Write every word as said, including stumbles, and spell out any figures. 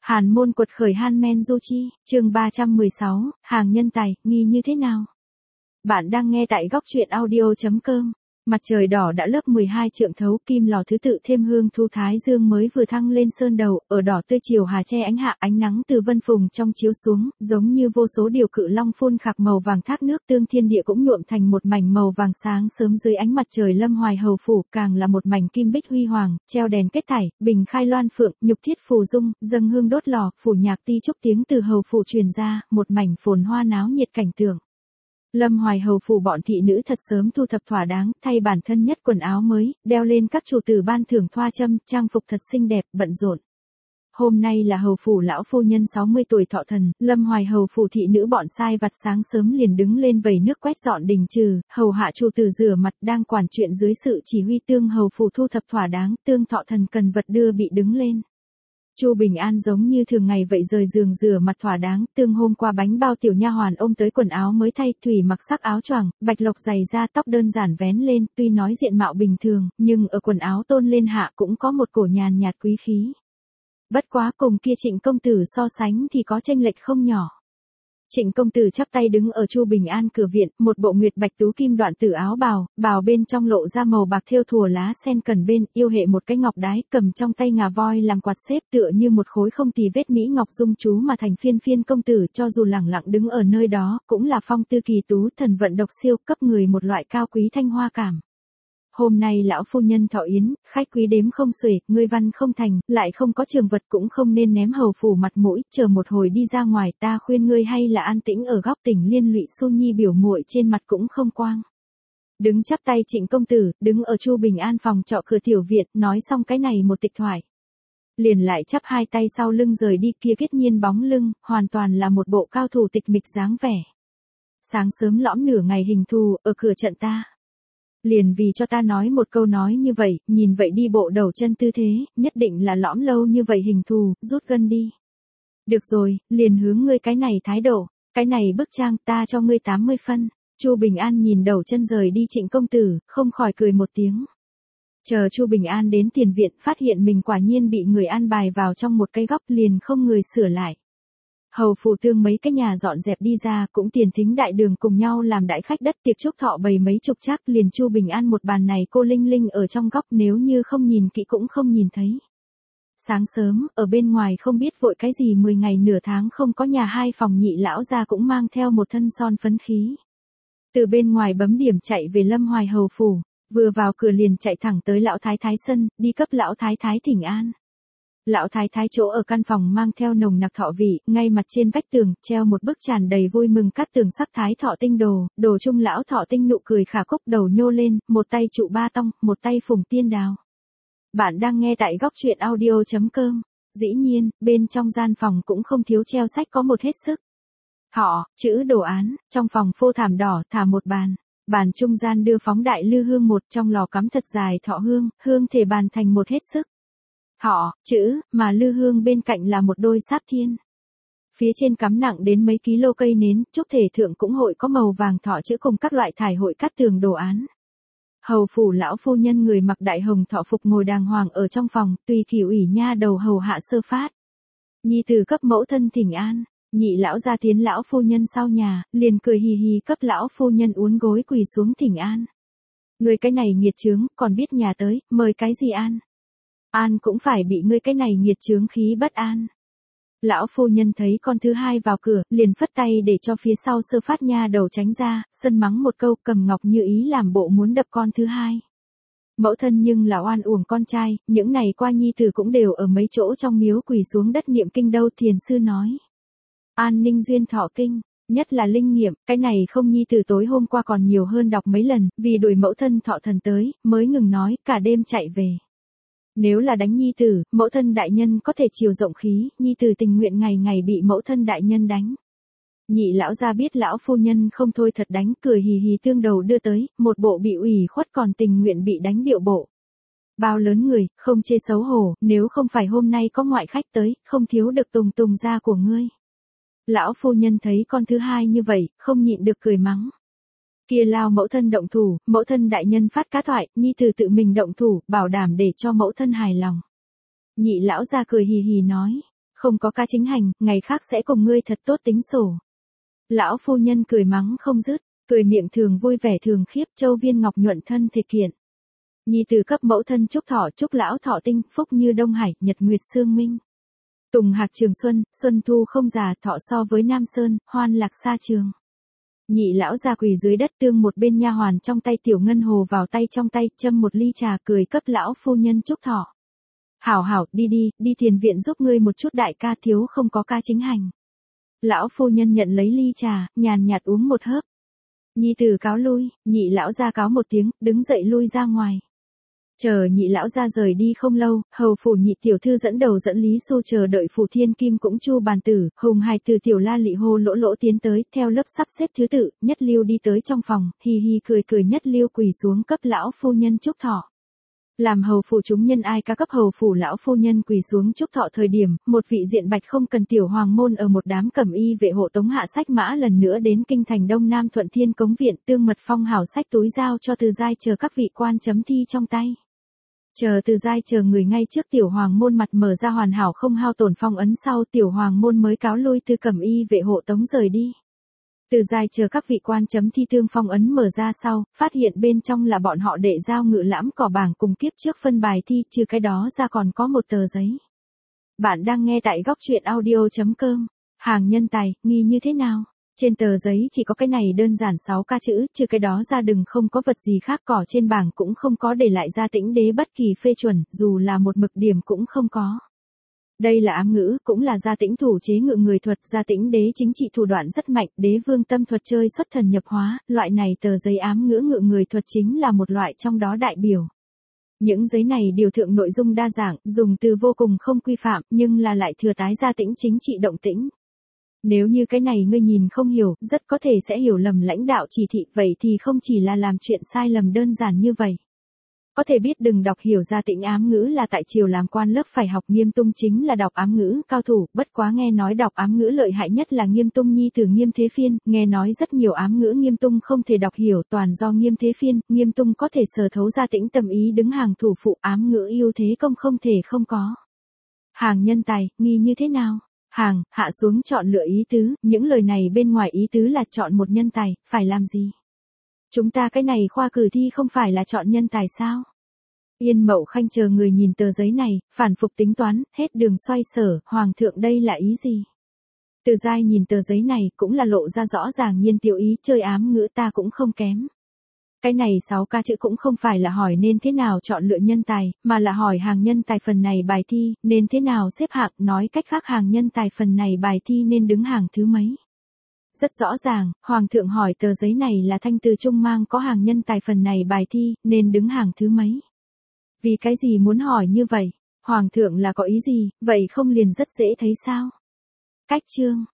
Hàn môn quật khởi Han Men Du Chi, chương ba trăm mười sáu, hàng nhân tài, nghi như thế nào? Bạn đang nghe tại góc truyện audio chấm com. Mặt trời đỏ đã lớp mười hai trượng thấu, kim lò thứ tự thêm hương thu thái dương mới vừa thăng lên sơn đầu, ở đỏ tươi chiều hà che ánh hạ, ánh nắng từ vân phùng trong chiếu xuống, giống như vô số điều cự long phun khạc màu vàng thác nước, tương thiên địa cũng nhuộm thành một mảnh màu vàng sáng sớm dưới ánh mặt trời. Lâm Hoài hầu phủ càng là một mảnh kim bích huy hoàng, treo đèn kết thảy, bình khai loan phượng, nhục thiết phù dung, dâng hương đốt lò, phủ nhạc ti trúc tiếng từ hầu phủ truyền ra, một mảnh phồn hoa náo nhiệt cảnh tượng. Lâm Hoài hầu phủ bọn thị nữ thật sớm thu thập thỏa đáng, thay bản thân nhất quần áo mới, đeo lên các chủ tử ban thưởng thoa châm, trang phục thật xinh đẹp, bận rộn. Hôm nay là hầu phủ lão phu nhân sáu mươi tuổi thọ thần, Lâm Hoài hầu phủ thị nữ bọn sai vặt sáng sớm liền đứng lên vẩy nước quét dọn đình trừ, hầu hạ chủ tử rửa mặt, đang quản chuyện dưới sự chỉ huy tương hầu phủ thu thập thỏa đáng, tương thọ thần cần vật đưa bị đứng lên. Chu Bình An giống như thường ngày vậy rời giường rửa mặt thỏa đáng, tương hôm qua bánh bao tiểu nha hoàn ôm tới quần áo mới thay, Thủy mặc sắc áo choàng, bạch lộc giày da, tóc đơn giản vén lên, tuy nói diện mạo bình thường, nhưng ở quần áo tôn lên hạ cũng có một cổ nhàn nhạt quý khí. Bất quá cùng kia Trịnh công tử so sánh thì có chênh lệch không nhỏ. Trịnh công tử chắp tay đứng ở Chu Bình An cửa viện, một bộ nguyệt bạch tú kim đoạn tử áo bào, bào bên trong lộ ra màu bạc thêu thùa lá sen cần bên, yêu hệ một cái ngọc đái, cầm trong tay ngà voi làm quạt xếp, tựa như một khối không tì vết mỹ ngọc dung chú mà thành phiên phiên công tử, cho dù lẳng lặng đứng ở nơi đó, cũng là phong tư kỳ tú, thần vận độc siêu, cấp người một loại cao quý thanh hoa cảm. Hôm nay lão phu nhân thọ yến, khách quý đếm không xuể, ngươi văn không thành, lại không có trường vật cũng không nên ném hầu phủ mặt mũi, chờ một hồi đi ra ngoài, ta khuyên ngươi hay là an tĩnh ở góc tỉnh liên lụy Xu Nhi biểu muội trên mặt cũng không quang. Đứng chắp tay Trịnh công tử, đứng ở Chu Bình An phòng trọ cửa tiểu viện, nói xong cái này một tịch thoại. Liền lại chắp hai tay sau lưng rời đi, kia kết nhiên bóng lưng, hoàn toàn là một bộ cao thủ tịch mịch dáng vẻ. Sáng sớm lõm nửa ngày hình thù, ở cửa trận ta. Liền vì cho ta nói một câu nói như vậy, nhìn vậy đi bộ đầu chân tư thế, nhất định là lõm lâu như vậy hình thù, rút gân đi. Được rồi, liền hướng ngươi cái này thái độ, cái này bức trang ta cho ngươi tám mươi phân. Chu Bình An nhìn đầu chân rời đi Trịnh công tử, không khỏi cười một tiếng. Chờ Chu Bình An đến tiền viện, phát hiện mình quả nhiên bị người an bài vào trong một cái góc, liền không người sửa lại. Hầu phủ tương mấy cái nhà dọn dẹp đi ra, cũng tiền thính đại đường cùng nhau làm đại khách đất tiệc chúc thọ bầy mấy chục chắc, liền Chu Bình An một bàn này cô linh linh ở trong góc, nếu như không nhìn kỹ cũng không nhìn thấy. Sáng sớm, ở bên ngoài không biết vội cái gì, mười ngày nửa tháng không có nhà hai phòng nhị lão ra cũng mang theo một thân son phấn khí. Từ bên ngoài bấm điểm chạy về Lâm Hoài hầu phủ, vừa vào cửa liền chạy thẳng tới lão thái thái sân, đi cấp lão thái thái thỉnh an. Lão thái thái chỗ ở căn phòng mang theo nồng nặc thọ vị, ngay mặt trên vách tường, treo một bức tràn đầy vui mừng cát tường sắc thái thọ tinh đồ, đồ chung lão thọ tinh nụ cười khả cúc đầu nhô lên, một tay trụ ba tong, một tay phùng tiên đào. Bạn đang nghe tại góc truyện audio chấm com. Dĩ nhiên, bên trong gian phòng cũng không thiếu treo sách có một hết sức. Thọ, chữ đồ án, trong phòng phô thảm đỏ thả một bàn. Bàn trung gian đưa phóng đại lư hương một, trong lò cắm thật dài thọ hương, hương thể bàn thành một hết sức. Thọ, chữ, mà lư hương bên cạnh là một đôi sáp thiên. Phía trên cắm nặng đến mấy ký lô cây nến, trúc thể thượng cũng hội có màu vàng thọ chữ cùng các loại thải hội cát tường đồ án. Hầu phủ lão phu nhân người mặc đại hồng thọ phục ngồi đàng hoàng ở trong phòng, tùy kỳ ủy nha đầu hầu hạ sơ phát. Nhi tử cấp mẫu thân thỉnh an, nhị lão gia tiến lão phu nhân sau nhà, liền cười hì hì cấp lão phu nhân uốn gối quỳ xuống thỉnh an. Người cái này nghiệt chướng, còn biết nhà tới, mời cái gì an? An cũng phải bị ngươi cái này nghiệt chướng khí bất an. Lão phu nhân thấy con thứ hai vào cửa, liền phất tay để cho phía sau sơ phát nha đầu tránh ra, sân mắng một câu, cầm ngọc như ý làm bộ muốn đập con thứ hai. Mẫu thân nhưng là oan uổng con trai, những này qua nhi tử cũng đều ở mấy chỗ trong miếu quỳ xuống đất niệm kinh đâu, thiền sư nói. An ninh duyên thọ kinh, nhất là linh nghiệm, cái này không nhi tử tối hôm qua còn nhiều hơn đọc mấy lần, vì đuổi mẫu thân thọ thần tới, mới ngừng nói, cả đêm chạy về. Nếu là đánh nhi tử, mẫu thân đại nhân có thể chiều rộng khí, nhi tử tình nguyện ngày ngày bị mẫu thân đại nhân đánh. Nhị lão gia biết lão phu nhân không thôi thật đánh, cười hì hì tương đầu đưa tới, một bộ bị ủy khuất còn tình nguyện bị đánh điệu bộ. Bao lớn người, không chê xấu hổ, nếu không phải hôm nay có ngoại khách tới, không thiếu được tùng tùng ra của ngươi. Lão phu nhân thấy con thứ hai như vậy, không nhịn được cười mắng. Kia lao mẫu thân động thủ, mẫu thân đại nhân phát cá thoại, nhi tử tự mình động thủ, bảo đảm để cho mẫu thân hài lòng. Nhị lão ra cười hì hì nói, Không có ca chính hành, ngày khác sẽ cùng ngươi thật tốt tính sổ. Lão phu nhân cười mắng không dứt, cười miệng thường vui vẻ thường khiếp, châu viên ngọc nhuận thân thể kiện. Nhi tử cấp mẫu thân chúc thọ, chúc lão thọ tinh, phúc như đông hải, nhật nguyệt sương minh. Tùng hạc trường xuân, xuân thu không già, thọ so với Nam Sơn, hoan lạc xa trường. Nhị lão ra quỳ dưới đất, tương một bên nha hoàn trong tay tiểu ngân hồ vào tay trong tay, châm một ly trà, cười cấp lão phu nhân chúc thọ. Hảo hảo, đi đi, đi thiền viện giúp ngươi một chút, đại ca thiếu không có ca chính hành. Lão phu nhân nhận lấy ly trà, nhàn nhạt uống một hớp. Nhi tử cáo lui, nhị lão ra cáo một tiếng, đứng dậy lui ra ngoài. Chờ nhị lão ra rời đi không lâu, hầu phủ nhị tiểu thư dẫn đầu dẫn Lý Xu chờ đợi phủ thiên kim cũng chu bàn tử, hùng hài từ tiểu la lị hô lỗ lỗ tiến tới, theo lớp sắp xếp thứ tự, nhất lưu đi tới trong phòng, hi hi cười cười nhất lưu quỳ xuống cấp lão phu nhân chúc thọ. Làm hầu phủ chúng nhân ai ca cấp hầu phủ lão phu nhân quỳ xuống chúc thọ thời điểm, một vị diện bạch không cần tiểu hoàng môn ở một đám cẩm y vệ hộ tống hạ sách mã lần nữa đến kinh thành Đông Nam Thuận Thiên Cống Viện, tương mật phong hảo sách túi giao cho Từ Giai chờ các vị quan chấm thi trong tay. Chờ Từ Giai chờ người ngay trước tiểu hoàng môn mặt mở ra hoàn hảo không hao tổn phong ấn sau, tiểu hoàng môn mới cáo lui từ cẩm y vệ hộ tống rời đi. Từ Giai chờ các vị quan chấm thi tương phong ấn mở ra sau, phát hiện bên trong là bọn họ đệ giao ngự lãm cỏ bảng cùng kiếp trước phân bài thi, trừ cái đó ra còn có một tờ giấy. Bạn đang nghe tại góc truyện audio chấm com. Hàng nhân tài, nghi như thế nào? Trên tờ giấy chỉ có cái này đơn giản sáu ca chữ, trừ cái đó ra đừng không có vật gì khác, cỏ trên bảng cũng không có để lại Gia Tĩnh Đế bất kỳ phê chuẩn, dù là một mực điểm cũng không có. Đây là ám ngữ, cũng là Gia Tĩnh thủ chế ngự người thuật, Gia Tĩnh Đế chính trị thủ đoạn rất mạnh, đế vương tâm thuật chơi xuất thần nhập hóa, loại này tờ giấy ám ngữ ngự người thuật chính là một loại trong đó đại biểu. Những giấy này điều thượng nội dung đa dạng, dùng từ vô cùng không quy phạm, nhưng là lại thừa tái Gia Tĩnh chính trị động tĩnh. Nếu như cái này ngươi nhìn không hiểu, rất có thể sẽ hiểu lầm lãnh đạo chỉ thị, vậy thì không chỉ là làm chuyện sai lầm đơn giản như vậy. Có thể biết đừng đọc hiểu Gia Tĩnh ám ngữ là tại triều làm quan lớp phải học, Nghiêm Tung chính là đọc ám ngữ cao thủ, bất quá nghe nói đọc ám ngữ lợi hại nhất là Nghiêm Tung nhi tử Nghiêm Thế Phiên, nghe nói rất nhiều ám ngữ Nghiêm Tung không thể đọc hiểu, toàn do Nghiêm Thế Phiên, Nghiêm Tung có thể sở thấu Gia Tĩnh tâm ý, đứng hàng thủ phụ, ám ngữ ưu thế công không thể không có. Hàng nhân tài, nghi như thế nào? Hàng, hạ xuống chọn lựa ý tứ, những lời này bên ngoài ý tứ là chọn một nhân tài, phải làm gì? Chúng ta cái này khoa cử thi không phải là chọn nhân tài sao? Yên Mậu Khanh chờ người nhìn tờ giấy này, phản phục tính toán, hết đường xoay sở, hoàng thượng đây là ý gì? Từ Giai nhìn tờ giấy này, cũng là lộ ra rõ ràng nhiên tiểu ý, chơi ám ngữ ta cũng không kém. Cái này sáu ca chữ cũng không phải là hỏi nên thế nào chọn lựa nhân tài, mà là hỏi hàng nhân tài phần này bài thi, nên thế nào xếp hạng, nói cách khác hàng nhân tài phần này bài thi nên đứng hàng thứ mấy. Rất rõ ràng, Hoàng thượng hỏi tờ giấy này là thanh từ trung mang có hàng nhân tài phần này bài thi, nên đứng hàng thứ mấy. Vì cái gì muốn hỏi như vậy? Hoàng thượng là có ý gì, vậy không liền rất dễ thấy sao? Cách chương,